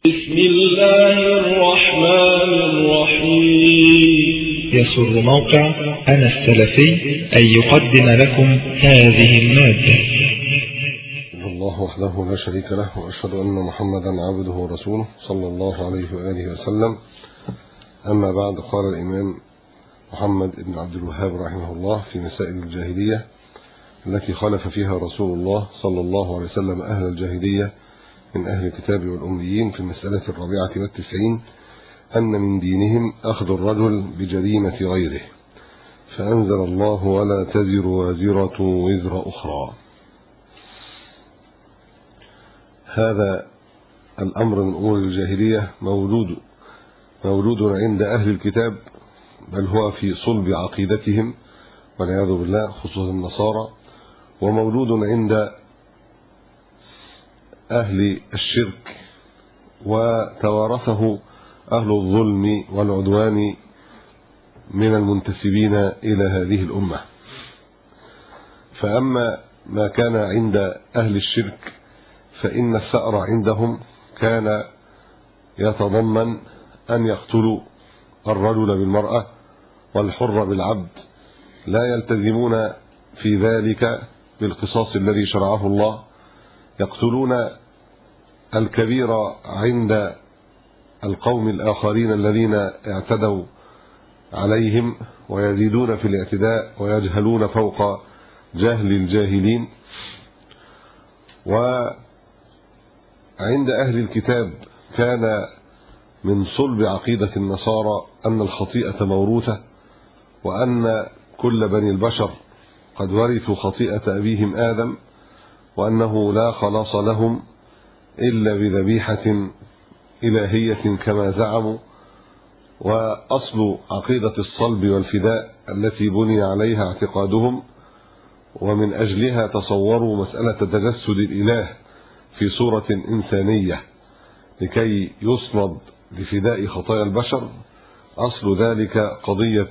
بسم الله الرحمن الرحيم. يسر موقع أنا السلفي أن يقدم لكم هذه المادة. الله وحده لا شريك له، وأشهد أن محمدا عبده ورسوله صلى الله عليه وآله وسلم. أما بعد، قال الإمام محمد بن عبد الوهاب رحمه الله في مسائل الجاهلية التي خالف فيها رسول الله صلى الله عليه وسلم أهل الجاهلية من أهل الكتاب والأميين في المسألة 94 أن من دينهم أخذ الرجل بجريمة غيره، فأنزل الله ولا تزر وازرة وزر أخرى. هذا الأمر من أمور الجاهلية مولود عند أهل الكتاب، بل هو في صلب عقيدتهم والعياذ بالله، خصوصا النصارى، ومولود عند أهل الشرك، وتوارثه أهل الظلم والعدوان من المنتسبين إلى هذه الأمة. فأما ما كان عند أهل الشرك فإن الثأر عندهم كان يتضمن أن يقتلوا الرجل بالمرأة والحر بالعبد، لا يلتزمون في ذلك بالقصاص الذي شرعه الله، يقتلون الكبير عند القوم الآخرين الذين اعتدوا عليهم، ويزيدون في الاعتداء ويجهلون فوق جهل الجاهلين. وعند أهل الكتاب كان من صلب عقيدة النصارى أن الخطيئة موروثة، وأن كل بني البشر قد ورثوا خطيئة أبيهم آدم، وأنه لا خلاص لهم إلا بذبيحة إلهية كما زعموا. وأصل عقيدة الصلب والفداء التي بني عليها اعتقادهم، ومن أجلها تصوروا مسألة تجسد الإله في صورة إنسانية لكي يصلب لفداء خطايا البشر، أصل ذلك قضية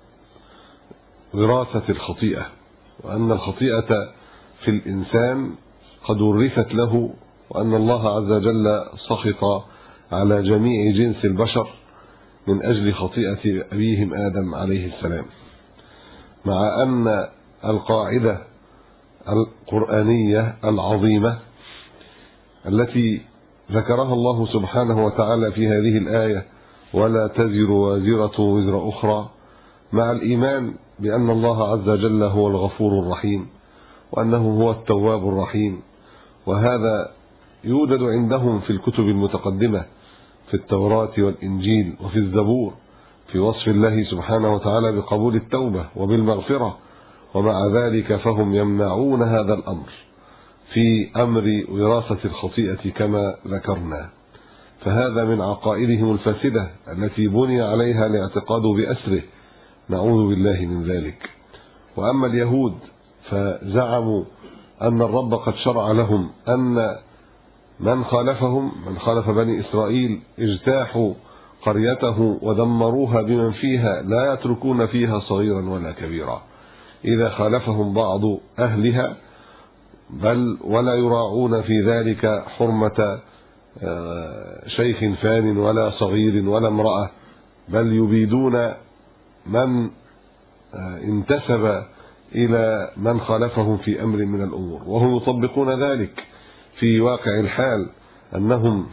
وراثة الخطيئة، وأن الخطيئة في الإنسان قد ورثت له، وأن الله عز وجل سخط على جميع جنس البشر من أجل خطيئة أبيهم آدم عليه السلام. مع أن القاعدة القرآنية العظيمة التي ذكرها الله سبحانه وتعالى في هذه الآية ولا تزر وازرة وزر أخرى، مع الإيمان بأن الله عز وجل هو الغفور الرحيم، وأنه هو التواب الرحيم، وهذا يوجد عندهم في الكتب المتقدمة في التوراة والإنجيل وفي الزبور في وصف الله سبحانه وتعالى بقبول التوبة وبالمغفرة، ومع ذلك فهم يمنعون هذا الأمر في أمر وراثة الخطيئة كما ذكرنا. فهذا من عقائدهم الفاسدة التي بني عليها الاعتقاد بأسره، نعوذ بالله من ذلك. وأما اليهود فزعموا أن الرب قد شرع لهم أن من خالف بني إسرائيل اجتاحوا قريته ودمروها بمن فيها، لا يتركون فيها صغيرا ولا كبيرا، إذا خالفهم بعض أهلها، بل ولا يراعون في ذلك حرمة شيخ فان ولا صغير ولا امرأة، بل يبيدون من انتسب إلى من خالفهم في أمر من الأمور، وهم يطبقون ذلك في واقع الحال، أنهم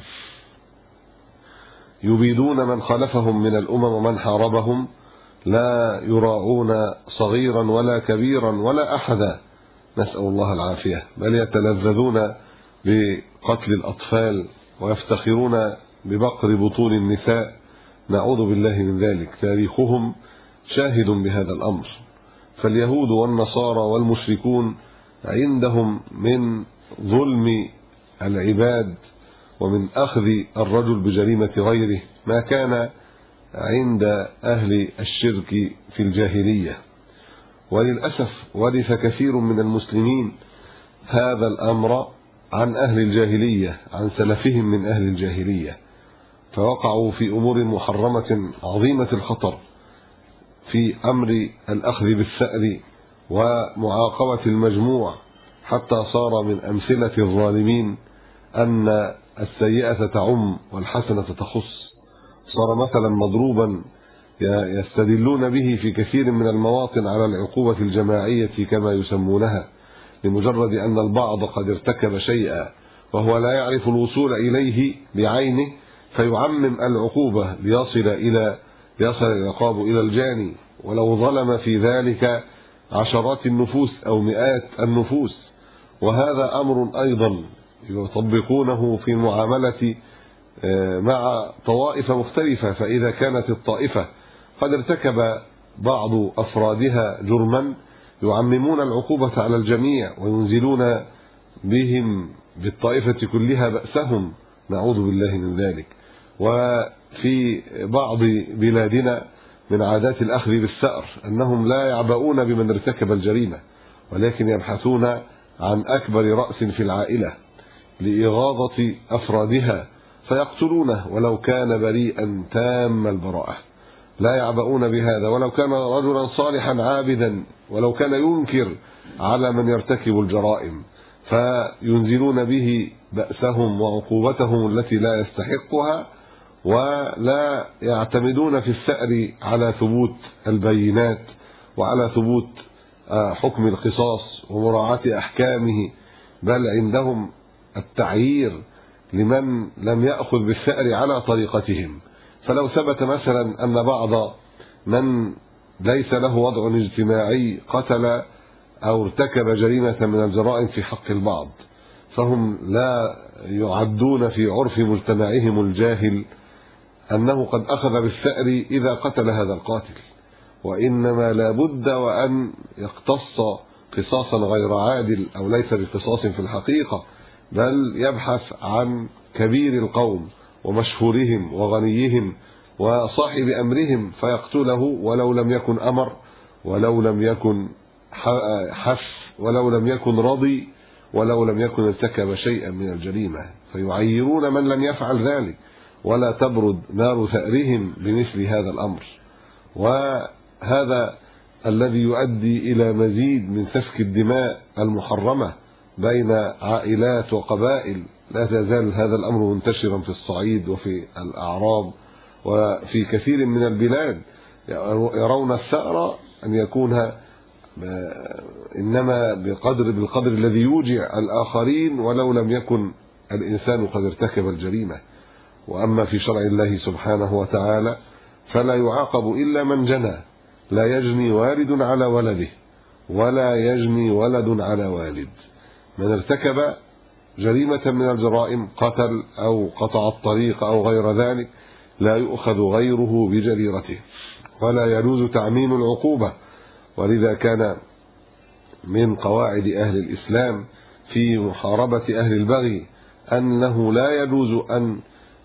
يبيدون من خالفهم من الأمم ومن حاربهم، لا يراعون صغيرا ولا كبيرا ولا أحدا، نسأل الله العافية، بل يتلذذون بقتل الأطفال ويفتخرون ببقر بطون النساء، نعوذ بالله من ذلك. تاريخهم شاهد بهذا الأمر. فاليهود والنصارى والمشركون عندهم من ظلم العباد ومن أخذ الرجل بجريمة غيره ما كان عند أهل الشرك في الجاهلية. وللأسف ورث كثير من المسلمين هذا الأمر عن أهل الجاهلية، عن سلفهم من أهل الجاهلية، فوقعوا في أمور محرمة عظيمة الخطر في أمر الأخذ بالثأر ومعاقبة المجموع، حتى صار من أمثلة الظالمين أن السيئة تعم والحسنة تخص. صار مثلا مضروبا يستدلون به في كثير من المواطن على العقوبة الجماعية كما يسمونها، لمجرد أن البعض قد ارتكب شيئا وهو لا يعرف الوصول إليه بعينه فيعمم العقوبة ليصل العقاب إلى الجاني، ولو ظلم في ذلك عشرات النفوس أو مئات النفوس. وهذا أمر أيضا يطبقونه في المعاملة مع طوائف مختلفة. فإذا كانت الطائفة قد ارتكب بعض أفرادها جرما يعممون العقوبة على الجميع وينزلون بهم بالطائفة كلها بأسهم، نعوذ بالله من ذلك. وفي بعض بلادنا من عادات الأخذ بالثأر أنهم لا يعبؤون بمن ارتكب الجريمة، ولكن يبحثون عن أكبر رأس في العائلة لإغاظة أفرادها فيقتلونه ولو كان بريئا تام البراءة. لا يعبؤون بهذا، ولو كان رجلا صالحا عابدا، ولو كان ينكر على من يرتكب الجرائم، فينزلون به بأسهم وعقوبتهم التي لا يستحقها، ولا يعتمدون في الثأر على ثبوت البينات وعلى ثبوت حكم القصاص ومراعاة أحكامه، بل عندهم التعيير لمن لم يأخذ بالثأر على طريقتهم. فلو ثبت مثلا أن بعض من ليس له وضع اجتماعي قتل أو ارتكب جريمة من الجرائم في حق البعض، فهم لا يعدون في عرف مجتمعهم الجاهل أنه قد أخذ بالثأر إذا قتل هذا القاتل، وإنما لا بد وأن يقتص قصاصا غير عادل أو ليس بقصاص في الحقيقة، بل يبحث عن كبير القوم ومشهورهم وغنيهم وصاحب أمرهم فيقتله ولو لم يكن أمر، ولو لم يكن حف، ولو لم يكن رضي، ولو لم يكن ارتكب شيئا من الجريمة، فيعيرون من لم يفعل ذلك ولا تبرد نار ثأرهم بمثل هذا الأمر. وهذا الذي يؤدي إلى مزيد من سفك الدماء المحرمة بين عائلات وقبائل. لا تزال هذا الأمر منتشرا في الصعيد وفي الأعراب وفي كثير من البلاد، يرون الثأر أن يكون إنما بالقدر الذي يوجع الآخرين ولو لم يكن الإنسان قد ارتكب الجريمة. وأما في شرع الله سبحانه وتعالى فلا يعاقب إلا من جنى، لا يجني والد على ولده ولا يجني ولد على والد. من ارتكب جريمة من الجرائم، قتل أو قطع الطريق أو غير ذلك، لا يؤخذ غيره بجريرته ولا يجوز تعميم العقوبة. ولذا كان من قواعد أهل الإسلام في محاربة أهل البغي أنه لا يجوز أن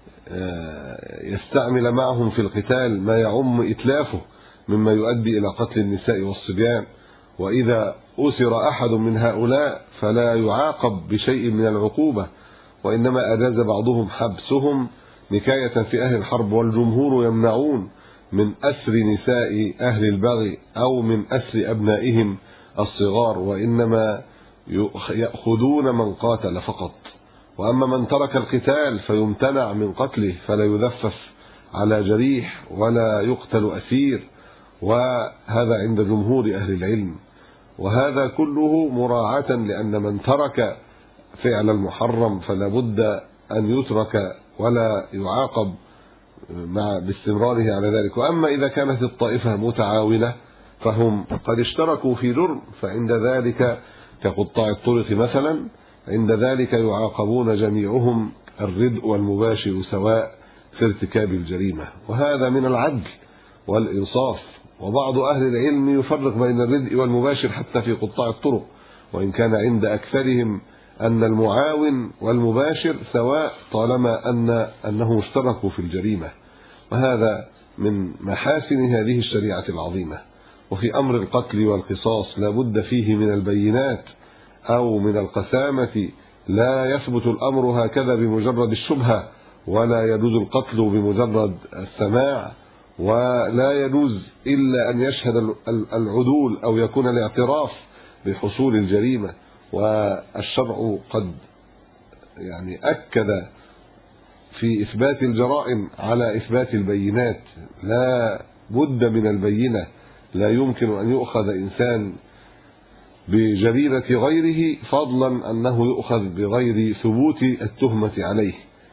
يستعمل معهم في القتال ما يعم إتلافه مما يؤدي إلى قتل النساء والصبيان. وإذا أسر أحد من هؤلاء فلا يعاقب بشيء من العقوبة، وإنما أجاز بعضهم حبسهم نكاية في أهل الحرب، والجمهور يمنعون من أسر نساء أهل البغي أو من أسر أبنائهم الصغار، وإنما يأخذون من قاتل فقط. وأما من ترك القتال فيمتنع من قتله، فلا يذفف على جريح ولا يقتل أسير، وهذا عند جمهور أهل العلم. وهذا كله مراعاة لأن من ترك فعل المحرم فلا بد أن يترك ولا يعاقب باستمراره على ذلك. وأما إذا كانت الطائفة متعاونة فهم قد اشتركوا في جرم، فعند ذلك كقطاع الطرق مثلا، عند ذلك يعاقبون جميعهم الردء والمباشر سواء في ارتكاب الجريمة، وهذا من العدل والإنصاف. وبعض أهل العلم يفرق بين الردء والمباشر حتى في قطاع الطرق، وإن كان عند أكثرهم أن المعاون والمباشر سواء طالما أنه اشتركوا في الجريمة. وهذا من محاسن هذه الشريعة العظيمة. وفي أمر القتل والقصاص لا بد فيه من البينات أو من القسامة، لا يثبت الأمر هكذا بمجرد الشبهة، ولا يجوز القتل بمجرد السماع، ولا يجوز إلا أن يشهد العدول أو يكون الاعتراف بحصول الجريمة. والشرع قد أكد في إثبات الجرائم على إثبات البينات، لا بد من البينة، لا يمكن أن يؤخذ إنسان بجريرة غيره فضلا أنه يؤخذ بغير ثبوت التهمة عليه.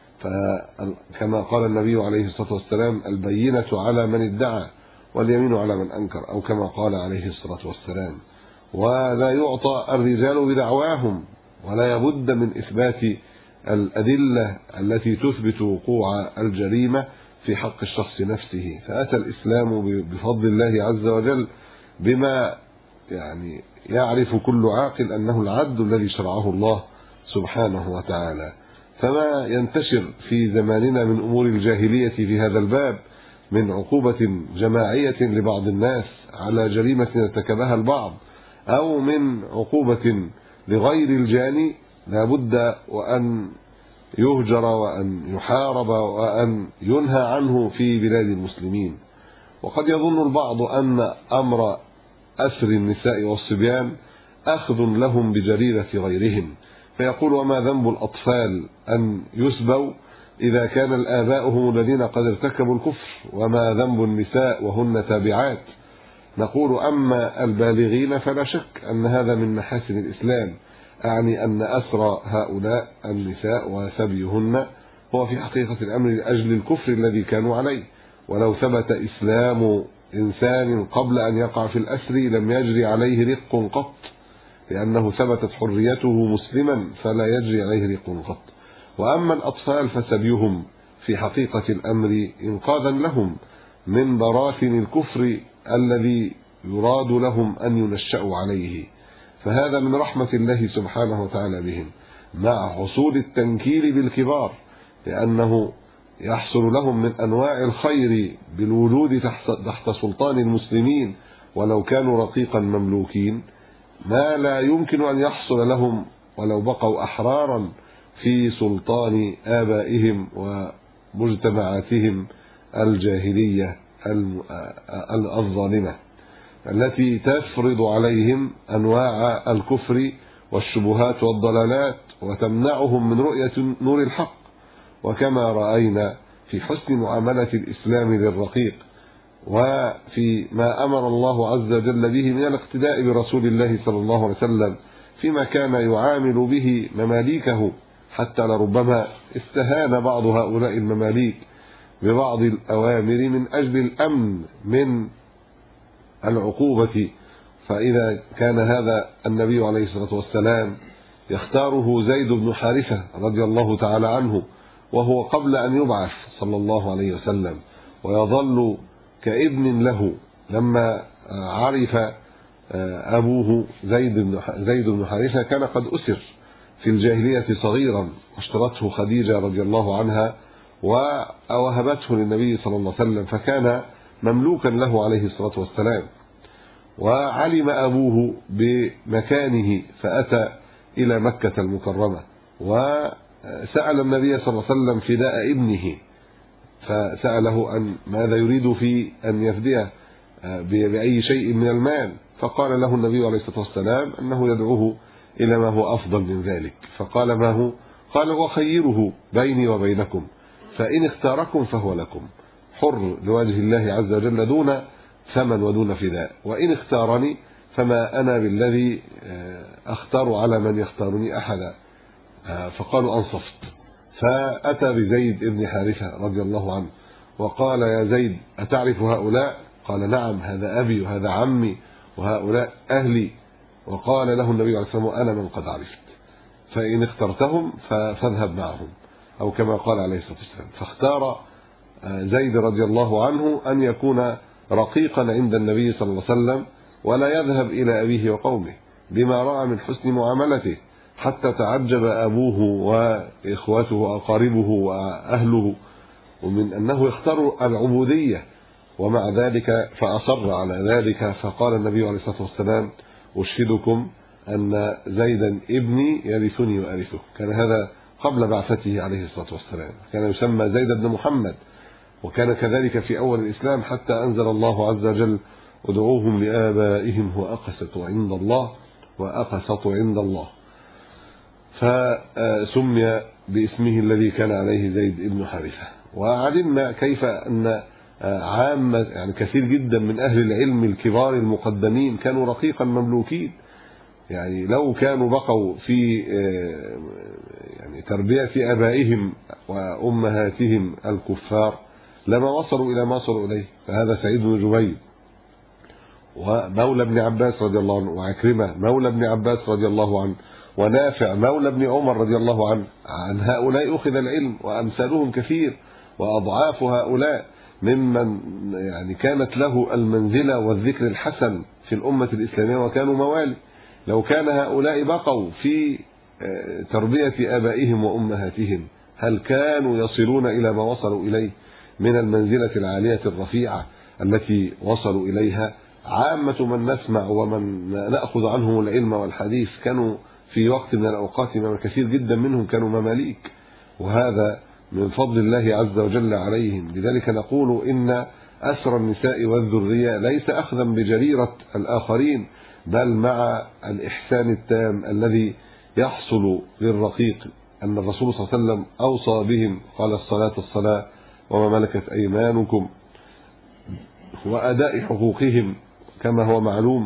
فكما قال النبي عليه الصلاة والسلام: البينة على من ادعى واليمين على من أنكر، أو كما قال عليه الصلاة والسلام. ولا يعطى الرجال بدعواهم، ولا يبد من إثبات الأدلة التي تثبت وقوع الجريمة في حق الشخص نفسه. فأتى الإسلام بفضل الله عز وجل بما يعني يعرف كل عاقل أنه العدل الذي شرعه الله سبحانه وتعالى. فما ينتشر في زماننا من أمور الجاهلية في هذا الباب من عقوبة جماعية لبعض الناس على جريمة ارتكبها البعض، أو من عقوبة لغير الجاني، لا بد وأن يهجر وأن يحارب وأن ينهى عنه في بلاد المسلمين. وقد يظن البعض أن أمر أسر النساء والصبيان أخذ لهم بجريرة غيرهم، فيقول: وما ذنب الأطفال أن يسبوا إذا كان الآباء هم الذين قد ارتكبوا الكفر، وما ذنب النساء وهن تابعات. نقول: أما البالغين فلا شك أن هذا من محاسن الإسلام، أعني أن أسر هؤلاء النساء وسبيهن هو في حقيقة الأمر لأجل الكفر الذي كانوا عليه. ولو ثبت إسلام إنسان قبل أن يقع في الأسر لم يجري عليه رق قط، لأنه ثبتت حريته مسلما فلا يجري عليه رق قط. وأما الأطفال فسبيهم في حقيقة الأمر إنقاذا لهم من براثن الكفر الذي يراد لهم أن ينشأوا عليه. فهذا من رحمة الله سبحانه وتعالى بهم، مع حصول التنكيل بالكبار، لأنه يحصل لهم من أنواع الخير بالوجود تحت سلطان المسلمين ولو كانوا رقيقا مملوكين، ما لا يمكن أن يحصل لهم ولو بقوا أحرارا في سلطان آبائهم ومجتمعاتهم الجاهلية الظالمة التي تفرض عليهم أنواع الكفر والشبهات والضلالات وتمنعهم من رؤية نور الحق. وكما رأينا في حسن معاملة الإسلام للرقيق، وفي ما أمر الله عز وجل به من الاقتداء برسول الله صلى الله عليه وسلم فيما كان يعامل به مماليكه، حتى لربما استهان بعض هؤلاء المماليك ببعض الأوامر من أجل الأمن من العقوبة. فإذا كان هذا النبي عليه الصلاة والسلام يختاره زيد بن حارثة رضي الله تعالى عنه وهو قبل أن يبعث صلى الله عليه وسلم، ويظل كابن له لما عرف أبوه زيد بن حارثة كان قد أسر في الجاهلية صغيرا، واشترته خديجة رضي الله عنها ووهبته للنبي صلى الله عليه وسلم، فكان مملوكا له عليه الصلاة والسلام. وعلم أبوه بمكانه فأتى إلى مكة المكرمة وسأل النبي صلى الله عليه وسلم فداء ابنه، فسأله عن ماذا يريد في أن يفديه بأي شيء من المال، فقال له النبي عليه الصلاة والسلام أنه يدعوه إلى ما هو أفضل من ذلك. فقال: ما هو؟ قال: وخيره بيني وبينكم، فإن اختاركم فهو لكم، حر لوجه الله عز وجل دون ثمن ودون فداء، وإن اختارني فما أنا بالذي أختار على من يختارني أحدا. فقالوا: أنصفت. فأتى بزيد بن حارثة رضي الله عنه وقال: يا زيد أتعرف هؤلاء؟ قال: نعم، هذا أبي وهذا عمي وهؤلاء أهلي. وقال له النبي عليه الصلاة والسلام: أنا من قد عرفت، فإن اخترتهم فاذهب معهم، أو كما قال عليه الصلاة والسلام. فاختار زيد رضي الله عنه أن يكون رقيقا عند النبي صلى الله عليه وسلم ولا يذهب إلى أبيه وقومه، بما رأى من حسن معاملته، حتى تعجب أبوه وإخوته وأقاربه وأهله ومن أنه يختار العبودية، ومع ذلك فأصر على ذلك. فقال النبي عليه الصلاة والسلام: أشهدكم أن زيدا ابني يرثني وأرثه. كان هذا قبل بعثته عليه الصلاة والسلام، كان يسمى زيد بن محمد، وكان كذلك في أول الإسلام حتى أنزل الله عز وجل: ادعوهم لآبائهم هو أقسط عند الله وأقسط عند الله. فسمي باسمه الذي كان عليه زيد بن حارثة. وعلمنا كيف أن عامة يعني كثير جدا من أهل العلم الكبار المقدمين كانوا رقيقا مملوكين، يعني لو كانوا بقوا في يعني تربية آبائهم وأمهاتهم الكفار لما وصلوا إلى ما وصلوا إليه. فهذا سعيد بن جبير ومولى ابن عباس رضي الله عنه، وعكرمة مولى ابن عباس رضي الله عنه، ونافع مولى ابن عمر رضي الله عنه. عن هؤلاء أخذ العلم، وأمثالهم كثير وأضعاف هؤلاء ممن يعني كانت له المنزلة والذكر الحسن في الأمة الإسلامية وكانوا موالي. لو كان هؤلاء بقوا في تربية آبائهم وأمهاتهم هل كانوا يصلون إلى ما وصلوا إليه من المنزلة العالية الرفيعة التي وصلوا إليها؟ عامة من نسمع ومن نأخذ عنهم العلم والحديث كانوا في وقت من الأوقات كثير جدا منهم كانوا مماليك، وهذا من فضل الله عز وجل عليهم. لذلك نقول إن أسر النساء والذرية ليس أخذا بجريرة الآخرين، بل مع الإحسان التام الذي يحصل للرقيق. أن الرسول صلى الله عليه وسلم أوصى بهم، قال الصلاة وما ملكت أيمانكم، وأداء حقوقهم كما هو معلوم.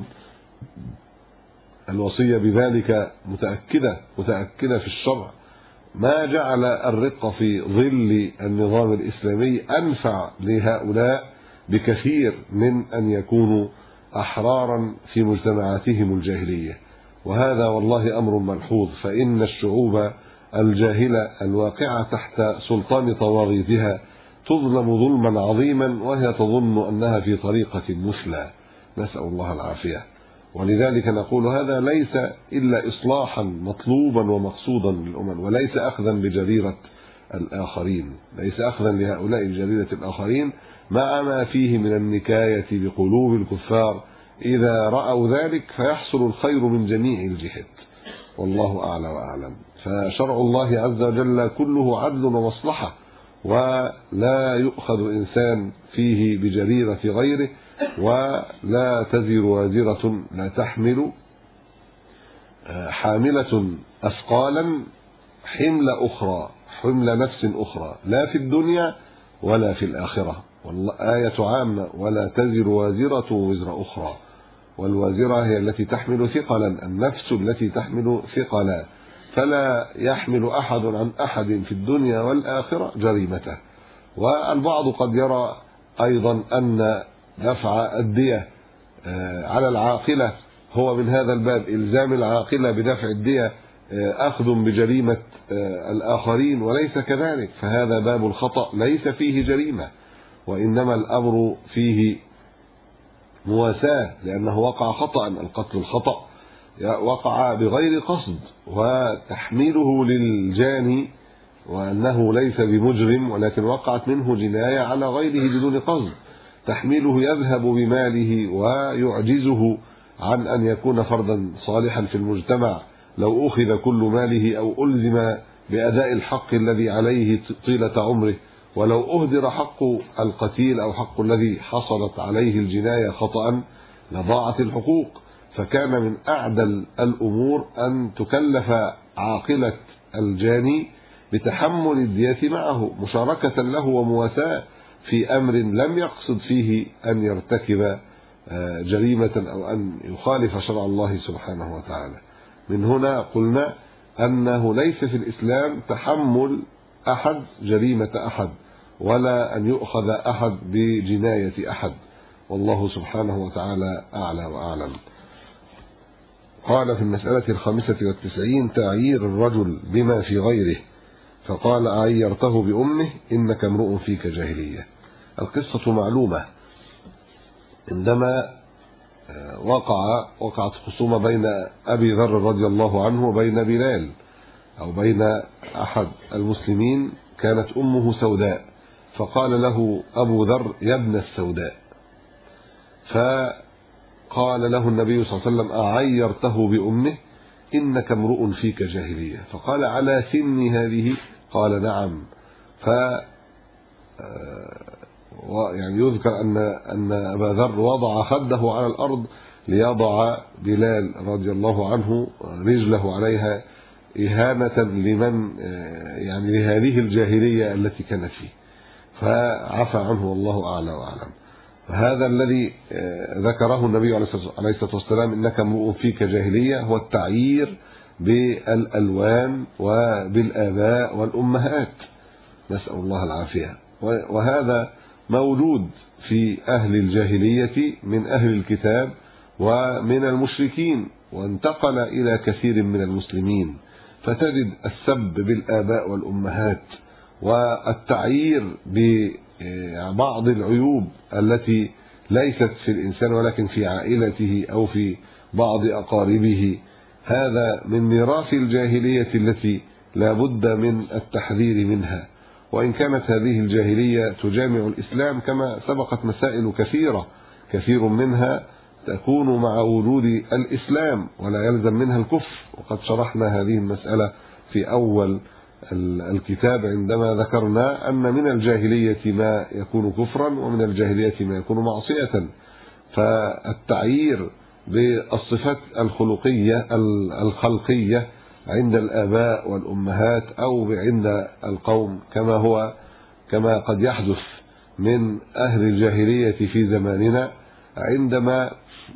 الوصية بذلك متأكدة في الشرع. ما جعل الرق في ظل النظام الإسلامي أنفع لهؤلاء بكثير من أن يكونوا أحرارا في مجتمعاتهم الجاهلية. وهذا والله أمر ملحوظ، فإن الشعوب الجاهلة الواقعة تحت سلطان طواغيتها تظلم ظلما عظيما وهي تظن أنها في طريقة مثلى، نسأل الله العافية. ولذلك نقول هذا ليس إلا إصلاحا مطلوبا ومقصودا للأمم، وليس أخذا بجريرة الآخرين، ليس أخذا لهؤلاء بجريرة الآخرين، مع ما فيه من النكاية بقلوب الكفار إذا رأوا ذلك فيحصل الخير من جميع الجهات، والله أعلى وأعلم. فشرع الله عز وجل كله عدل ومصلحة، ولا يؤخذ إنسان فيه بجريرة غيره، ولا تزر وازرة لا تحمل حاملة أثقالا حمل نفس أخرى، لا في الدنيا ولا في الآخرة. والله آية عامة، ولا تزر وازرة وزر أخرى. والوازرة هي التي تحمل ثقلا، النفس التي تحمل ثقلا، فلا يحمل أحد عن أحد في الدنيا والآخرة جريمته. والبعض قد يرى أيضا أن دفع الدية على العاقلة هو من هذا الباب، إلزام العاقلة بدفع الدية أخذ بجريمة الآخرين، وليس كذلك. فهذا باب الخطأ ليس فيه جريمة، وإنما الأمر فيه مواساة، لأنه وقع خطأ. القتل الخطأ وقع بغير قصد، وتحميله للجاني وأنه ليس بمجرم ولكن وقعت منه جناية على غيره بدون قصد، تحميله يذهب بماله ويعجزه عن أن يكون فردا صالحا في المجتمع لو أخذ كل ماله أو ألزم بأداء الحق الذي عليه طيلة عمره. ولو أهدر حق القتيل أو حق الذي حصلت عليه الجناية خطأ لضاعت الحقوق. فكان من أعدل الأمور أن تكلف عاقلة الجاني بتحمل الدية معه مشاركة له ومواساة في أمر لم يقصد فيه أن يرتكب جريمة أو أن يخالف شرع الله سبحانه وتعالى. من هنا قلنا أنه ليس في الإسلام تحمل أحد جريمة أحد، ولا أن يؤخذ أحد بجناية أحد، والله سبحانه وتعالى أعلى وأعلم. قال في المسألة 95 تعيير الرجل بما في غيره، فقال عيرته بأمه إنك امرؤ فيك جاهلية. القصة معلومة، عندما وقعت خصومة بين أبي ذر رضي الله عنه وبين بلال أو بين أحد المسلمين، كانت أمه سوداء، فقال له أبو ذر يا ابن السوداء، فقال له النبي صلى الله عليه وسلم أعيرته بأمه إنك امرؤ فيك جاهلية، فقال على سن هذه؟ قال نعم. يعني يذكر أن أبا ذر وضع خده على الأرض ليضع بلال رضي الله عنه رجله عليها إهانة لمن يعني لهذه الجاهلية التي كانت فيه، فعفى عنه والله أعلى وأعلم. هذا الذي ذكره النبي عليه الصلاة والسلام إنك امرؤ فيك جاهلية هو التعيير بالألوان وبالآباء والأمهات، نسأل الله العافية. وهذا موجود في أهل الجاهلية من أهل الكتاب ومن المشركين، وانتقل إلى كثير من المسلمين، فتجد السب بالآباء والأمهات والتعيير ببعض العيوب التي ليست في الإنسان ولكن في عائلته أو في بعض أقاربه. هذا من ميراث الجاهلية التي لا بد من التحذير منها، وإن كانت هذه الجاهلية تجامع الإسلام كما سبقت مسائل كثيرة، كثير منها تكون مع وجود الإسلام ولا يلزم منها الكفر، وقد شرحنا هذه المسألة في أول الكتاب عندما ذكرنا أن من الجاهلية ما يكون كفرا ومن الجاهلية ما يكون معصية. فالتعيير بالصفات الخلقية عند الآباء والأمهات أو عند القوم كما قد يحدث من أهل الجاهلية في زماننا، عندما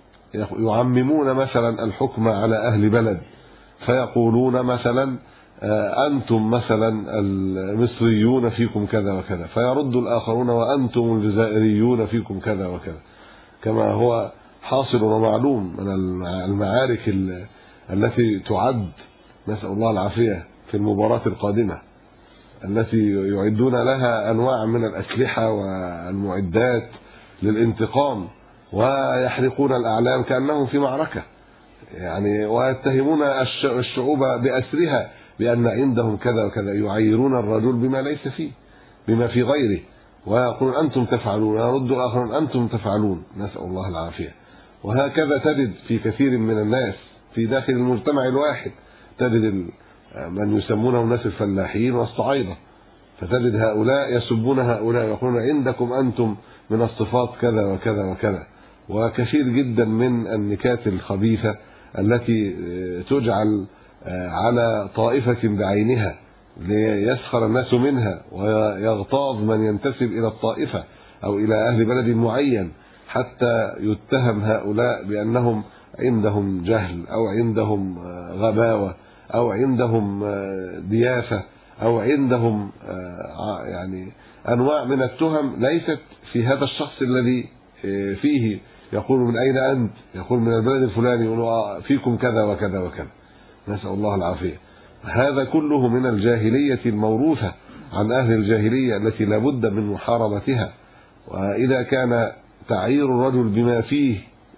يعممون مثلا الحكم على أهل بلد فيقولون مثلا أنتم مثلا المصريون فيكم كذا وكذا، فيرد الآخرون وأنتم الجزائريون فيكم كذا وكذا، كما هو حاصل ومعلوم من المعارك التي تعد، نسأل الله العافية، في المباراة القادمة التي يعدون لها أنواع من الأسلحة والمعدات للانتقام، ويحرقون الأعلام كأنهم في معركة يعني، ويتهمون الشعوب بأسرها بأن عندهم كذا وكذا، يعيرون الرجل بما ليس فيه، بما في غيره، ويقولون أنتم تفعلون، ويرد الآخرون أنتم تفعلون، نسأل الله العافية. وهكذا تجد في كثير من الناس في داخل المجتمع الواحد، تجد من يسمونه الناس الفلاحين والصعايدة، فتجد هؤلاء يسبون هؤلاء ويقولون عندكم أنتم من الصفات كذا وكذا وكذا، وكثير جدا من النكات الخبيثة التي تجعل على طائفة بعينها ليسخر الناس منها ويغتاظ من ينتسب إلى الطائفة أو إلى أهل بلد معين، حتى يتهم هؤلاء بأنهم عندهم جهل أو عندهم غباوة أو عندهم ديافة أو عندهم يعني أنواع من التهم ليست في هذا الشخص الذي فيه. يقول من أين أنت؟ يقول من البلد الفلاني، يقول فيكم كذا وكذا وكذا، نسأل الله العافية. هذا كله من الجاهلية الموروثة عن أهل الجاهلية التي لا بد من محاربتها. وإذا كان تعيير الرجل بما فيه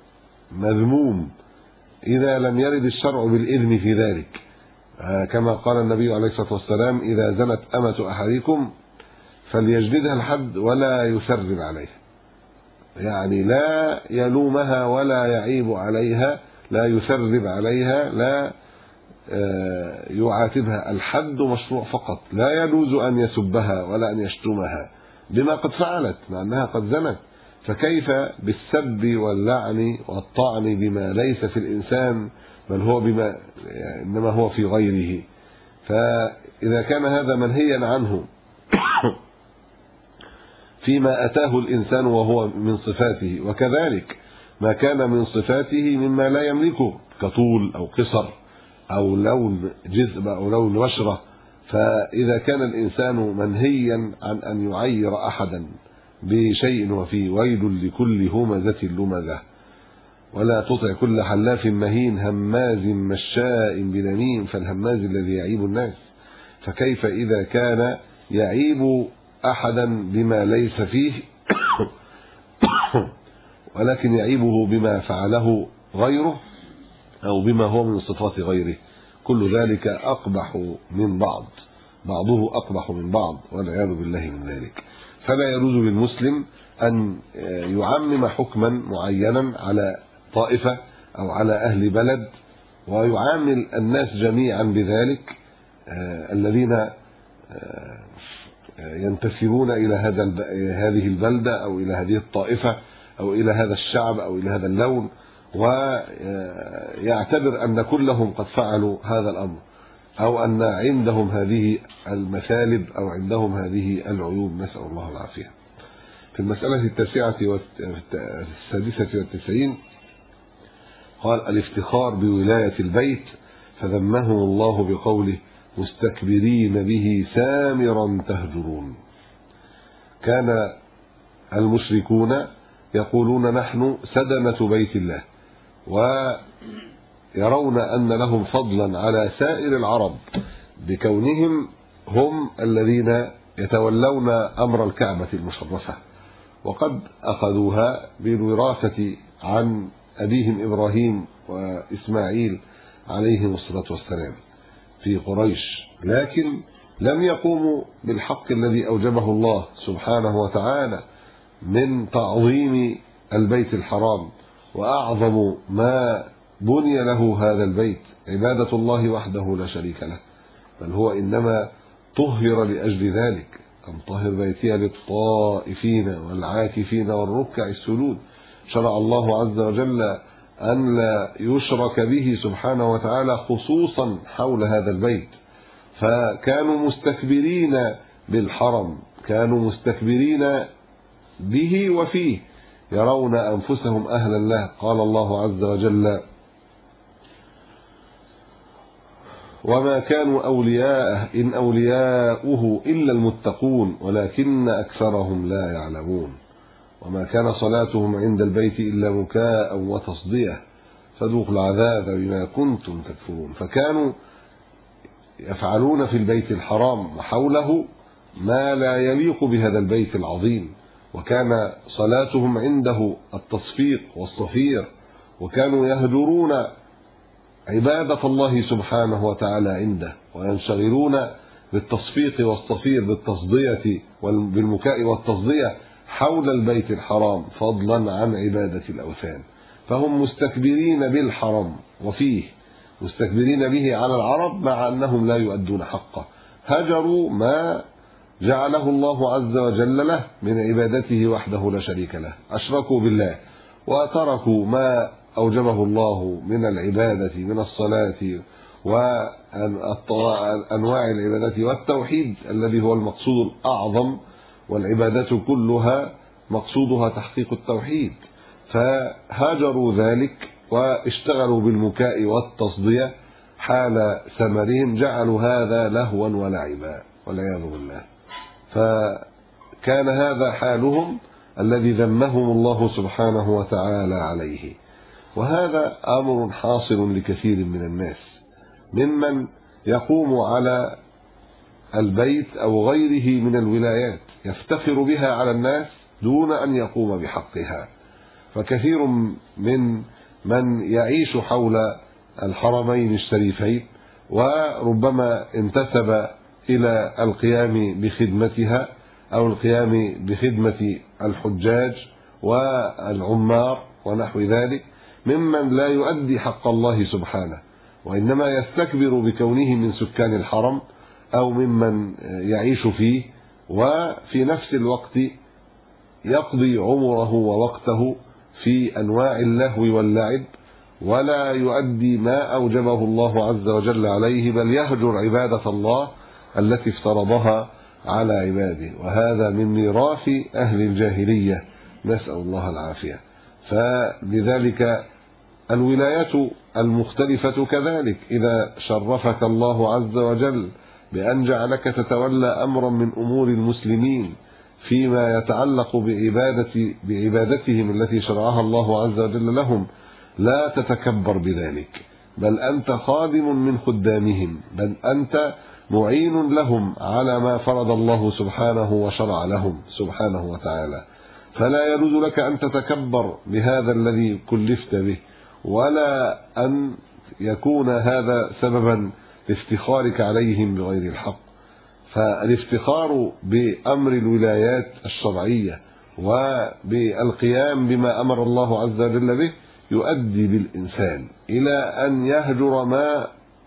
مذموم إذا لم يرد الشرع بالإذن في ذلك، كما قال النبي عليه الصلاة والسلام إذا زنت أمة أحدكم فليجلدها الحد ولا يثرب عليها، يعني لا يلومها ولا يعيب عليها، لا يثرب عليها، لا يعاتبها. الحد مشروع فقط، لا يجوز أن يسبها ولا أن يشتمها بما قد فعلت مع أنها قد زنت، فكيف بالسب واللعن والطعن بما ليس في الإنسان بل هو بما إنما هو في غيره. فإذا كان هذا منهيا عنه فيما أتاه الإنسان وهو من صفاته، وكذلك ما كان من صفاته مما لا يملكه كطول أو قصر أو لون جسم أو لون بشرة، فإذا كان الإنسان منهيا عن أن يعير أحدا بشيء وفيه ويل لكل همزة لمزة ولا تطع كل حلاف مهين هماز مشاء بنميم، فالهماز الذي يعيب الناس، فكيف إذا كان يعيب أحدا بما ليس فيه ولكن يعيبه بما فعله غيره أو بما هو من صفات غيره؟ كل ذلك أقبح من بعض، بعضه أقبح من بعض والعياذ بالله من ذلك. فلا يجوز للمسلم أن يعمم حكما معينا على طائفة أو على أهل بلد ويعامل الناس جميعا بذلك، الذين ينتسبون إلى هذه البلدة أو إلى هذه الطائفة أو إلى هذا الشعب أو إلى هذا اللون، ويعتبر أن كلهم قد فعلوا هذا الأمر. أو أن عندهم هذه المثالب أو عندهم هذه العيوب، نسأل الله العافية. في المسألة 96 قال: الافتخار بولاية البيت، فذمهم الله بقوله: مستكبرين به سامرا تهجرون. كان المشركون يقولون: نحن سدنة بيت الله، ويرون أن لهم فضلا على سائر العرب بكونهم هم الذين يتولون أمر الكعبة المشرفة، وقد أخذوها بالوراثة عن أبيهم إبراهيم وإسماعيل عليهم الصلاة والسلام في قريش، لكن لم يقوموا بالحق الذي أوجبه الله سبحانه وتعالى من تعظيم البيت الحرام. وأعظم ما بني له هذا البيت عبادة الله وحده لا شريك له، بل هو إنما طهر لأجل ذلك: أن طهر بيتي للطائفين والعاكفين والركع السجود. شرع الله عز وجل أن لا يشرك به سبحانه وتعالى خصوصا حول هذا البيت، فكانوا مستكبرين بالحرم، كانوا مستكبرين به وفيه، يرون أنفسهم أهلا له. قال الله عز وجل: وما كانوا أولياءه إن أولياؤه إلا المتقون ولكن أكثرهم لا يعلمون. وما كان صلاتهم عند البيت إلا مكاء وتصدية فذوقوا العذاب بما كنتم تكفرون. فكانوا يفعلون في البيت الحرام وحوله ما لا يليق بهذا البيت العظيم، وكان صلاتهم عنده التصفيق والصفير، وكانوا يهجرون عبادة الله سبحانه وتعالى عنده، وينشغلون بالتصفيق والصفير بالتصدية بالمكاء والتصدية حول البيت الحرام فضلا عن عبادة الأوثان. فهم مستكبرين بالحرم وفيه، مستكبرين به على العرب، مع أنهم لا يؤدون حقه. هجروا ما جعله الله عز وجل له من عبادته وحده لا شريك له، أشركوا بالله وتركوا ما أوجبه الله من العبادة من الصلاة وأنواع العبادة والتوحيد الذي هو المقصود الأعظم، والعبادات كلها مقصودها تحقيق التوحيد. فهاجروا ذلك واشتغلوا بالمكاء والتصدية حال ثمرهم، جعلوا هذا لهوا ولعبا والعياذ بالله. فكان هذا حالهم الذي ذمهم الله سبحانه وتعالى عليه. وهذا أمر حاصل لكثير من الناس ممن يقوم على البيت أو غيره من الولايات، يفتخر بها على الناس دون أن يقوم بحقها. فكثير من يعيش حول الحرمين الشريفين وربما انتسب إلى القيام بخدمتها أو القيام بخدمة الحجاج والعمار ونحو ذلك، ممن لا يؤدي حق الله سبحانه، وإنما يستكبر بكونه من سكان الحرم أو ممن يعيش فيه، وفي نفس الوقت يقضي عمره ووقته في أنواع اللهو واللعب، ولا يؤدي ما أوجبه الله عز وجل عليه، بل يهجر عبادة الله التي افترضها على عباده. وهذا من ميراث أهل الجاهلية، نسأل الله العافية. فلذلك الولايات المختلفة كذلك، إذا شرفك الله عز وجل بأن جعلك تتولى أمرا من أمور المسلمين فيما يتعلق بعبادتهم التي شرعها الله عز وجل لهم، لا تتكبر بذلك، بل أنت خادم من خدامهم، بل أنت معين لهم على ما فرض الله سبحانه وشرع لهم سبحانه وتعالى. فلا يجوز لك أن تتكبر بهذا الذي كلفت به، ولا أن يكون هذا سببا لافتخارك عليهم بغير الحق. فالافتخار بأمر الولايات الشرعية وبالقيام بما أمر الله عز وجل به يؤدي بالإنسان إلى أن يهجر ما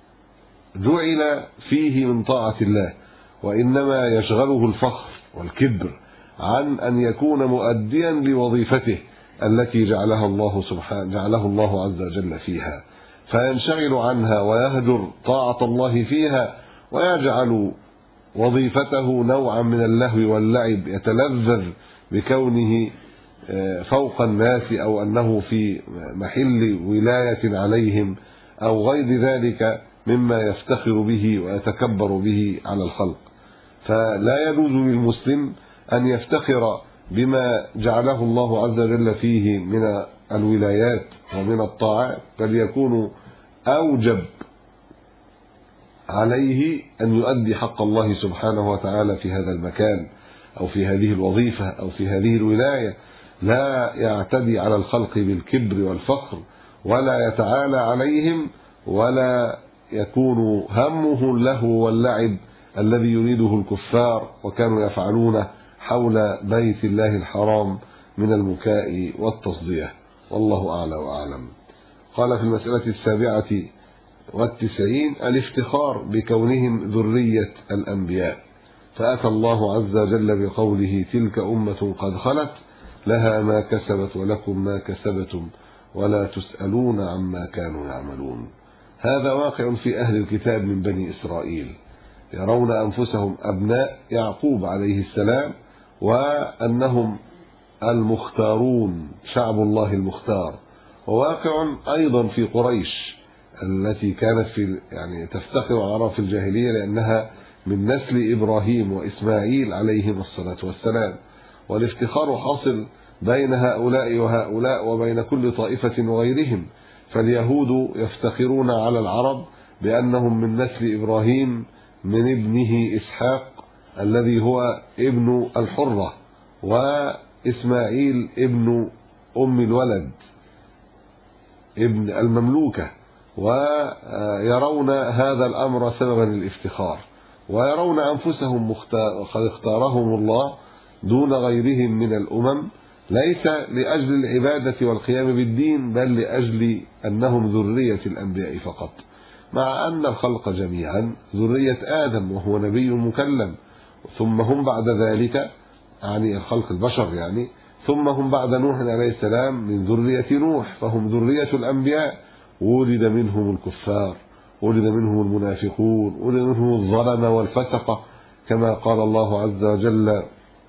جعل فيه من طاعة الله، وإنما يشغله الفخر والكبر عن أن يكون مؤديا لوظيفته التي جعله الله عز وجل فيها. فينشغل عنها ويهجر طاعة الله فيها، ويجعل وظيفته نوعا من اللهو واللعب، يتلذذ بكونه فوق الناس أو أنه في محل ولاية عليهم أو غير ذلك مما يفتخر به ويتكبر به على الخلق. فلا يجوز للمسلم أن يفتخر بما جعله الله عز وجل فيه من الولايات ومن الطاعات، بل يكون أوجب عليه أن يؤدي حق الله سبحانه وتعالى في هذا المكان أو في هذه الوظيفة أو في هذه الولاية. لا يعتدي على الخلق بالكبر والفخر، ولا يتعالى عليهم، ولا يكون همه اللهو واللعب الذي يريده الكفار وكانوا يفعلونه حول بيت الله الحرام من المكاء والتصدية. والله أعلى وأعلم. قال في المسألة 97 الافتخار بكونهم ذرية الأنبياء، فأتى الله عز وجل بقوله: تلك أمة قد خلت لها ما كسبت ولكم ما كسبتم ولا تسألون عما كانوا يعملون. هذا واقع في أهل الكتاب من بني إسرائيل، يرون أنفسهم أبناء يعقوب عليه السلام، وأنهم المختارون، شعب الله المختار. وواقع أيضا في قريش التي كانت تفتخر العرب في الجاهلية لأنها من نسل إبراهيم وإسماعيل عليهم الصلاة والسلام. والافتخار حاصل بين هؤلاء وهؤلاء وبين كل طائفة وغيرهم. فاليهود يفتخرون على العرب بأنهم من نسل إبراهيم من ابنه إسحاق الذي هو ابن الحرة، وإسماعيل ابن أم الولد ابن المملوكة، ويرون هذا الأمر سببا للافتخار، ويرون أنفسهم قد اختارهم الله دون غيرهم من الأمم، ليس لأجل العبادة والقيام بالدين، بل لأجل أنهم ذرية الأنبياء فقط، مع أن الخلق جميعا ذرية آدم وهو نبي مكلم، ثم هم بعد ذلك الخلق البشر ثم هم بعد نوح عليه السلام من ذرية نوح، فهم ذرية الأنبياء. ولد منهم الكفار، ولد منهم المنافقون، ولد منهم الظلمة والفسقة، كما قال الله عز وجل: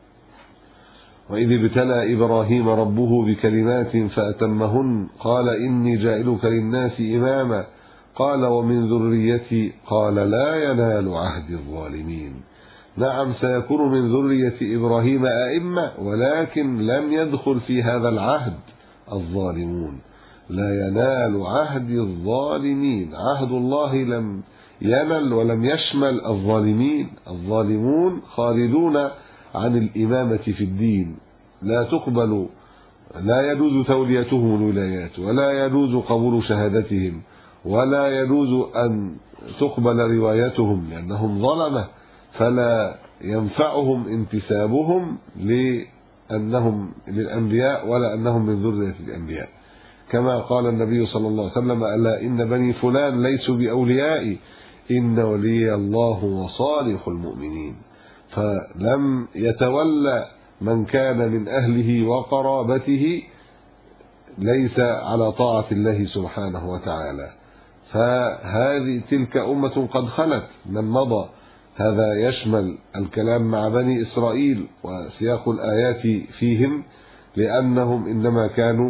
وإذ ابتلى إبراهيم ربه بكلمات فأتمهن قال إني جاعلك للناس إماما قال ومن ذريتي قال لا ينال عهد الظالمين. نعم، سيكون من ذرية إبراهيم أئمة، ولكن لم يدخل في هذا العهد الظالمون. لا ينال عهد الظالمين، عهد الله لم ينل ولم يشمل الظالمين. الظالمون خارجون عن الإمامة في الدين، لا تقبل، لا يجوز توليتهم الولايات، ولا يجوز قبول شهادتهم، ولا يجوز أن تقبل روايتهم لأنهم ظلمة، فلا ينفعهم انتسابهم لأنهم للأنبياء ولا أنهم من ذرية الأنبياء. كما قال النبي صلى الله عليه وسلم: ألا إن بني فلان ليسوا بأوليائي إن ولي الله وصالح المؤمنين. فلم يتولى من كان من أهله وقرابته ليس على طاعة الله سبحانه وتعالى. فهذه تلك أمة قد خلت من مضى، هذا يشمل الكلام مع بني إسرائيل وسياق الآيات فيهم، لأنهم إنما كانوا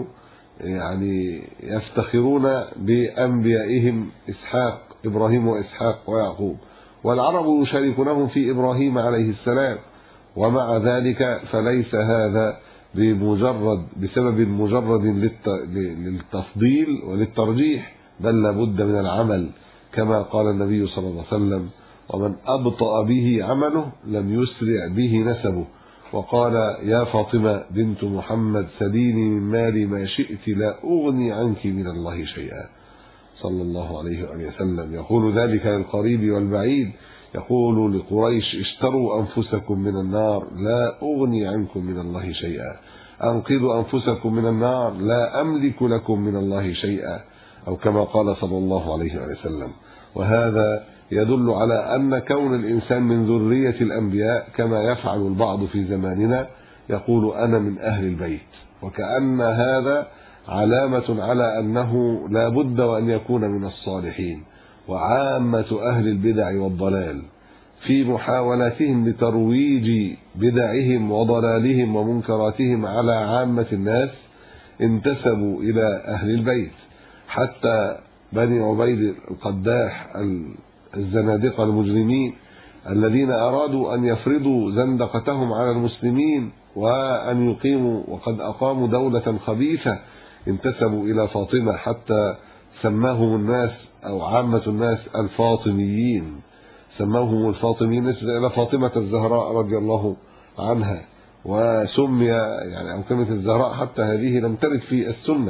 يفتخرون بأنبيائهم إسحاق، إبراهيم وإسحاق ويعقوب، والعرب يشاركونهم في إبراهيم عليه السلام. ومع ذلك فليس هذا بسبب مجرد للتفضيل وللترجيح، بل لابد من العمل، كما قال النبي صلى الله عليه وسلم: ومن أبطأ به عمله لم يسرع به نسبه. وقال: يا فاطمة بنت محمد سليني من مالي ما شئت لا أغني عنك من الله شيئا، صلى الله عليه وآله وسلم. يقول ذلك للقريب والبعيد، يقول لقريش: اشتروا أنفسكم من النار لا أغني عنكم من الله شيئا، أنقذوا أنفسكم من النار لا أملك لكم من الله شيئا، أو كما قال صلى الله عليه وسلم. وهذا يدل على أن كون الإنسان من ذرية الأنبياء كما يفعل البعض في زماننا، يقول: أنا من أهل البيت، وكأن هذا علامة على أنه لا بد وأن يكون من الصالحين. وعامة أهل البدع والضلال في محاولاتهم لترويج بدعهم وضلالهم ومنكراتهم على عامة الناس انتسبوا إلى أهل البيت، حتى بني عبيد القداح الزنادقة المجرمين الذين أرادوا أن يفرضوا زندقتهم على المسلمين وأن يقيموا وقد أقاموا دولة خبيثة انتسبوا إلى فاطمة، حتى سماهم الناس أو عامة الناس الفاطميين، سموهم الفاطميين نسبة إلى فاطمة الزهراء رضي الله عنها. وسمي يعني أو كلمة الزهراء حتى هذه لم ترد في السنة،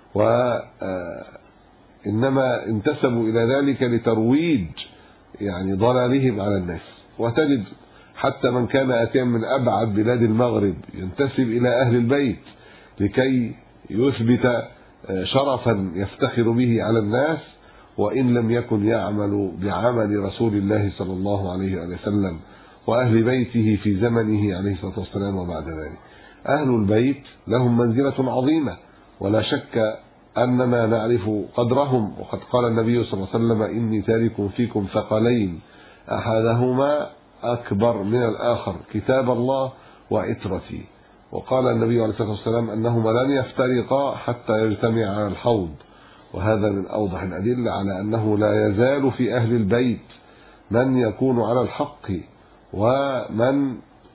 وإنما انتسبوا إلى ذلك لترويج يعني ضلالهم على الناس. وتجد حتى من كان آتيا من أبعد بلاد المغرب ينتسب إلى أهل البيت لكي يثبت شرفا يفتخر به على الناس، وإن لم يكن يعمل بعمل رسول الله صلى الله عليه وسلم وأهل بيته في زمنه عليه الصلاة والسلام وبعد ذلك. أهل البيت لهم منزلة عظيمة ولا شك أننا نعرف قدرهم، وقد قال النبي صلى الله عليه وسلم: إني تارك فيكم ثقلين أحدهما أكبر من الآخر، كتاب الله وعترتي. وقال النبي عليه الصلاة والسلام أنهما لن يفترقا حتى يجتمعا على الحوض. وهذا من أوضح الأدلة على أنه لا يزال في أهل البيت من يكون على الحق، ومن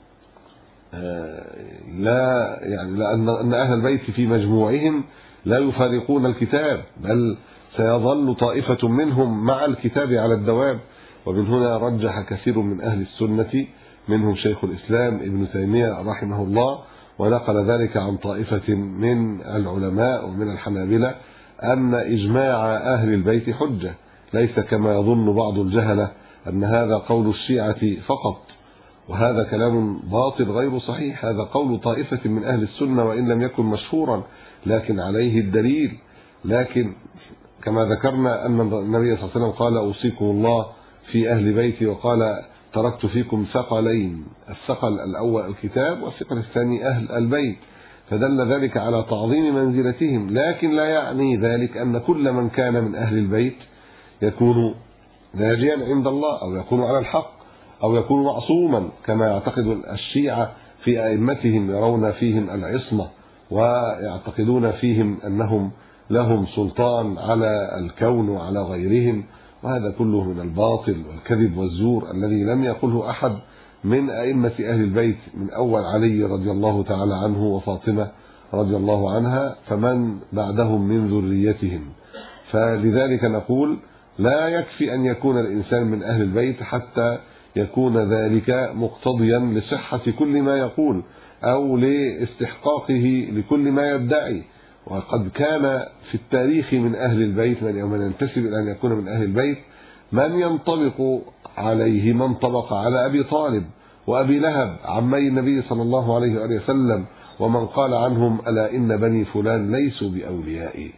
لا يعني لأن أهل البيت في مجموعهم لا يفارقون الكتاب، بل سيظل طائفة منهم مع الكتاب على الدوام. ومن هنا رجح كثير من أهل السنة منهم شيخ الإسلام ابن تيمية رحمه الله، ونقل ذلك عن طائفة من العلماء ومن الحنابلة، أن إجماع أهل البيت حجة، ليس كما يظن بعض الجهلة أن هذا قول الشيعة فقط، وهذا كلام باطل غير صحيح. هذا قول طائفة من أهل السنة وإن لم يكن مشهورا، لكن عليه الدليل. لكن كما ذكرنا أن النبي صلى الله عليه وسلم قال: أوصيكم الله في أهل بيتي، وقال: تركت فيكم ثقلين، الثقل الأول الكتاب، والثقل الثاني أهل البيت، فدل ذلك على تعظيم منزلتهم. لكن لا يعني ذلك أن كل من كان من أهل البيت يكون ناجيا عند الله، أو يكون على الحق، أو يكون معصوما كما يعتقد الشيعة في أئمتهم، يرون فيهم العصمة ويعتقدون فيهم أنهم لهم سلطان على الكون وعلى غيرهم. وهذا كله من الباطل والكذب والزور الذي لم يقله أحد من أئمة أهل البيت، من أول علي رضي الله تعالى عنه وفاطمة رضي الله عنها، فمن بعدهم من ذريتهم. فلذلك نقول: لا يكفي أن يكون الإنسان من أهل البيت حتى يكون ذلك مقتضيا لصحة كل ما يقول أو لاستحقاقه لكل ما يدعي. وقد كان في التاريخ من أهل البيت من ينتسب إلى أن يكون من أهل البيت من ينطبق عليه من طبق على أبي طالب وأبي لهب عمي النبي صلى الله عليه وآله وسلم، ومن قال عنهم: ألا إن بني فلان ليسوا بأوليائي.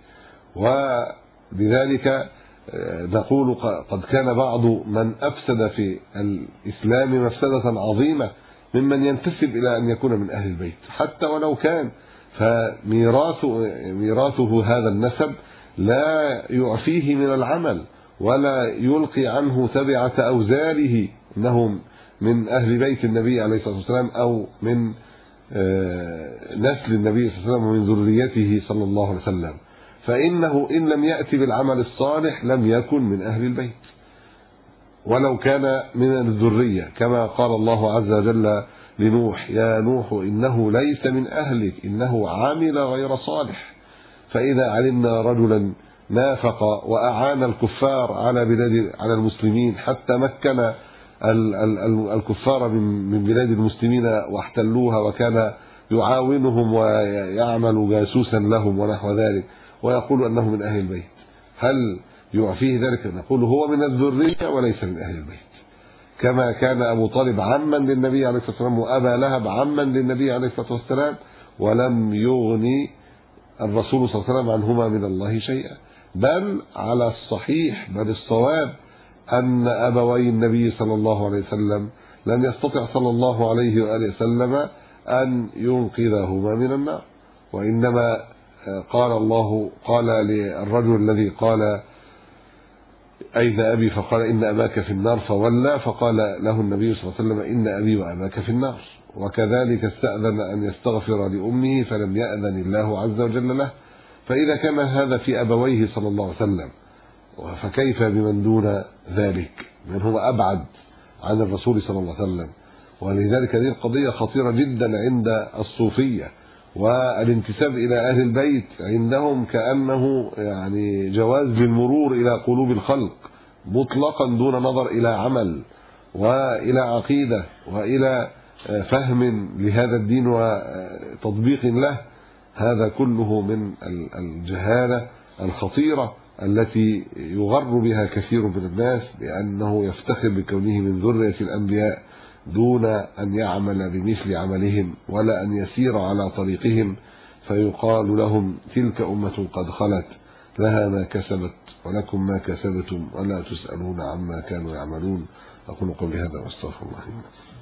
وبذلك نقول: قد كان بعض من أفسد في الإسلام مفسدة عظيمة ممن ينتسب إلى أن يكون من أهل البيت، حتى ولو كان، فميراثه هذا النسب لا يعفيه من العمل ولا يلقي عنه تبعة أوزاره أنهم من أهل بيت النبي عليه الصلاة والسلام أو من نسل النبي صلى الله عليه وسلم ومن ذريته صلى الله عليه وسلم، فإنه إن لم يأتي بالعمل الصالح لم يكن من أهل البيت ولو كان من الذرية، كما قال الله عز وجل لنوح: يا نوح إنه ليس من أهلك إنه عامل غير صالح. فإذا علمنا رجلا نافق وأعان الكفار على المسلمين حتى مكن الكفار من بلاد المسلمين واحتلوها، وكان يعاونهم ويعمل جاسوسا لهم ونحو ذلك، ويقول أنه من أهل البيت، هل يعفيه ذلك؟ نقول: هو من الذرية وليس من أهل البيت. كما كان أبو طالب عما للنبي عليه الصلاة والسلام، وأبا لهب عما للنبي عليه الصلاة والسلام، ولم يغني الرسول صلى الله عليه وسلم عنهما من الله شيئا، بل على الصحيح بل الصواب أن أبوي النبي صلى الله عليه وسلم لم يستطع صلى الله عليه وآله وسلم أن ينقذهما من النار، وإنما قال للرجل الذي قال أين أبي فقال إن أباك في النار فولى، فقال له النبي صلى الله عليه وسلم إن أبي وأباك في النار. وكذلك استأذن أن يستغفر لأمه فلم يأذن الله عز وجل له. فإذا كان هذا في أبويه صلى الله عليه وسلم فكيف بمن دون ذلك من هو أبعد عن الرسول صلى الله عليه وسلم؟ ولذلك هذه القضية خطيرة جدا عند الصوفية، والانتساب إلى أهل البيت عندهم كأنه يعني جواز بالمرور إلى قلوب الخلق مطلقا دون نظر إلى عمل وإلى عقيدة وإلى فهم لهذا الدين وتطبيق له. هذا كله من الجهالة الخطيرة التي يغر بها كثير من الناس، لأنه يفتخر بكونه من ذرية الأنبياء دون أن يعمل بمثل عملهم ولا أن يسير على طريقهم، فيقال لهم تلك أمة قد خلت لها ما كسبت ولكم ما كسبتم ولا تسألون عما كانوا يعملون. أقول قولي هذا واستغفر الله لي.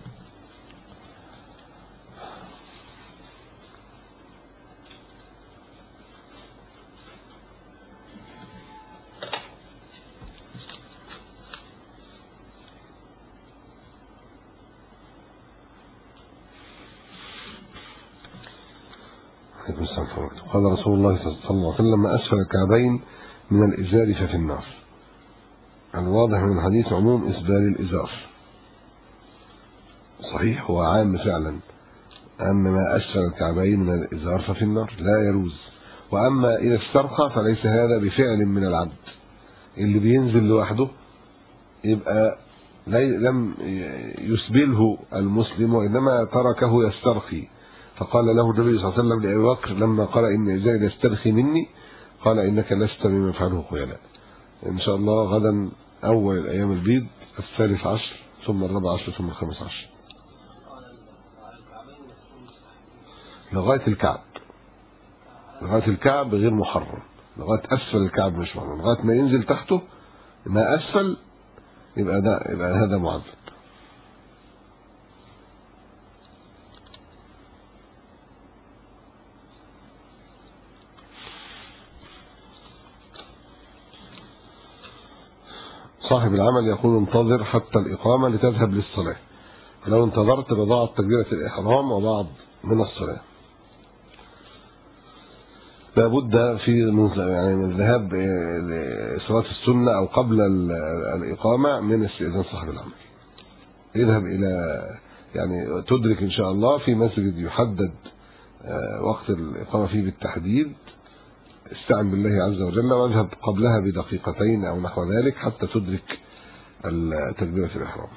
قال رسول الله صلى الله عليه وسلم ما أسفل الكعبين من الإزار ففي النار. الواضح من الحديث عموم إسبال الإزار، صحيح هو عام فعلا أن ما أسفل الكعبين من الإزار ففي النار لا يجوز. وأما إذا استرخى فليس هذا بفعل من العبد، اللي بينزل لوحده يبقى لم يسبله المسلم وإنما تركه يسترخي. فقال له النبي صلى الله عليه وسلم لأبي بكر لما قال إن إزاري يسترخي مني قال إنك لست مما يفعله خيلاء. إن شاء الله غدا أول الأيام البيض 13 ثم 14 ثم 15 لغاية الكعب. لغاية الكعب غير محرم، لغاية أسفل الكعب مش محرم، لغاية ما ينزل تحته ما أسفل يبقى هذا معذب. صاحب العمل يقول انتظر حتى الإقامة لتذهب للصلاة، لو انتظرت بضاعت تكبيرة الإحرام وبعض من الصلاة. لابد في يعني من الذهاب لصلاة السنة أو قبل الإقامة من استئذان صاحب العمل. يذهب إلى يعني تدرك إن شاء الله في مسجد يحدد وقت الإقامة فيه بالتحديد، استعن بالله عز وجل واذهب قبلها بدقيقتين أو نحو ذلك حتى تدرك تكبيرة الإحرام.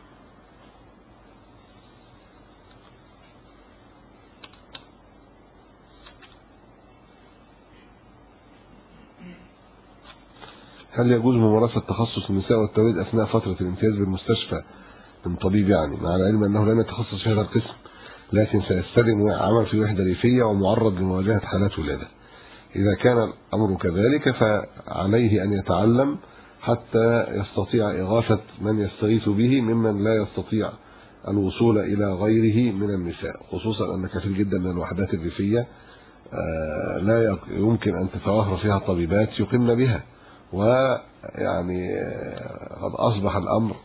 هل يجوز ممارسة تخصص النساء والتوليد أثناء فترة الامتياز بالمستشفى من طبيب يعني، مع العلم أنه لم يتخصص في هذا القسم لكن سيستلم عمل في وحدة ريفية ومعرض لمواجهة حالات ولادة؟ إذا كان الأمر كذلك فعليه أن يتعلم حتى يستطيع إغاثة من يستغيث به ممن لا يستطيع الوصول إلى غيره من النساء، خصوصا أن كثير جدا من الوحدات الريفية لا يمكن أن تتوافر فيها طبيبات يقمن بها، ويعني قد أصبح الأمر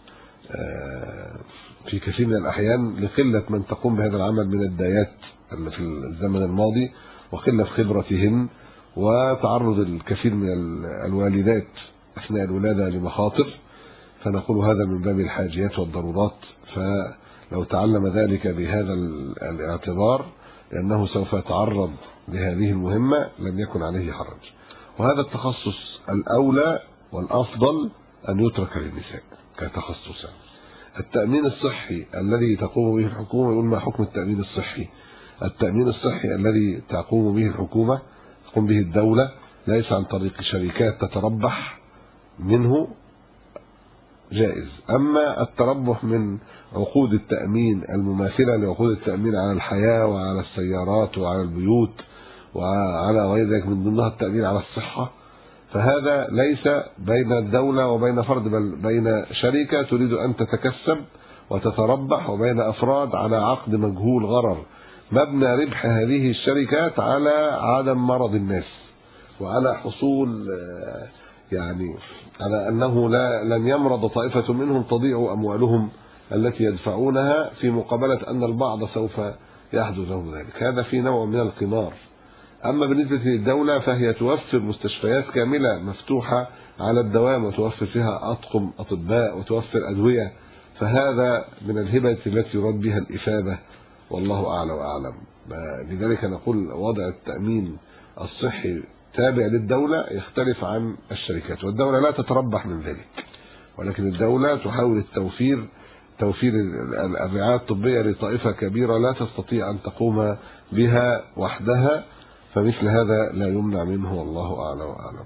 في كثير من الأحيان لقلة من تقوم بهذا العمل من الدايات في الزمن الماضي وقلة خبرتهن، وتعرض الكثير من الوالدات أثناء الولادة لمخاطر، فنقول هذا من باب الحاجيات والضرورات. فلو تعلم ذلك بهذا الاعتبار لأنه سوف يتعرض لهذه المهمة لم يكن عليه حرج. وهذا التخصص الأولى والأفضل أن يترك للنساء كتخصصا. التأمين الصحي الذي تقوم به الحكومة، يقول ما حكم التأمين الصحي؟ التأمين الصحي الذي تقوم به الحكومة تقوم به الدولة ليس عن طريق شركات تتربح منه جائز. أما التربح من عقود التأمين المماثلة لعقود التأمين على الحياة وعلى السيارات وعلى البيوت وعلى غير ذلك من ضمنها التأمين على الصحة، فهذا ليس بين الدولة وبين فرد بل بين شركة تريد أن تتكسب وتتربح وبين أفراد على عقد مجهول غرر مبنى ربح هذه الشركات على عدم مرض الناس، وعلى حصول يعني على أنه لن يمرض طائفة منهم تضيع أموالهم التي يدفعونها في مقابلة أن البعض سوف يحدث له ذلك. هذا في نوع من القمار. أما بالنسبة للدولة فهي توفر مستشفيات كاملة مفتوحة على الدوام، وتوفر فيها أطقم أطباء، وتوفر أدوية، فهذا من الهبة التي يراد بها الإفادة، والله أعلى وأعلم. لذلك نقول وضع التأمين الصحي تابع للدولة يختلف عن الشركات، والدولة لا تتربح من ذلك، ولكن الدولة تحاول توفير الرعاية الطبية لطائفة كبيرة لا تستطيع أن تقوم بها وحدها، فمثل هذا لا يمنع منه، والله أعلى وأعلم.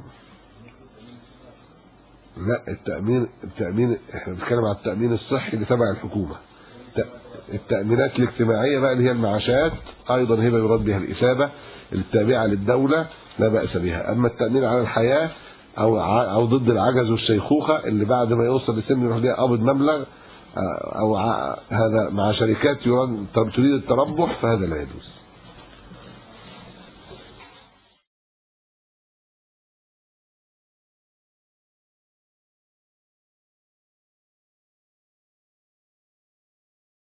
لا، التأمين احنا بنتكلم عن التأمين الصحي اللي تبع الحكومة. التأمينات الاجتماعية بقى اللي هي المعاشات أيضا هي يراد بها الإثابة التابعة للدولة، لا بأس بها. أما التأمين على الحياة أو ضد العجز والشيخوخة اللي بعد ما يوصل لسن يروح ليها قبض مبلغ، أو هذا مع شركات تريد التربح، فهذا لا يجوز.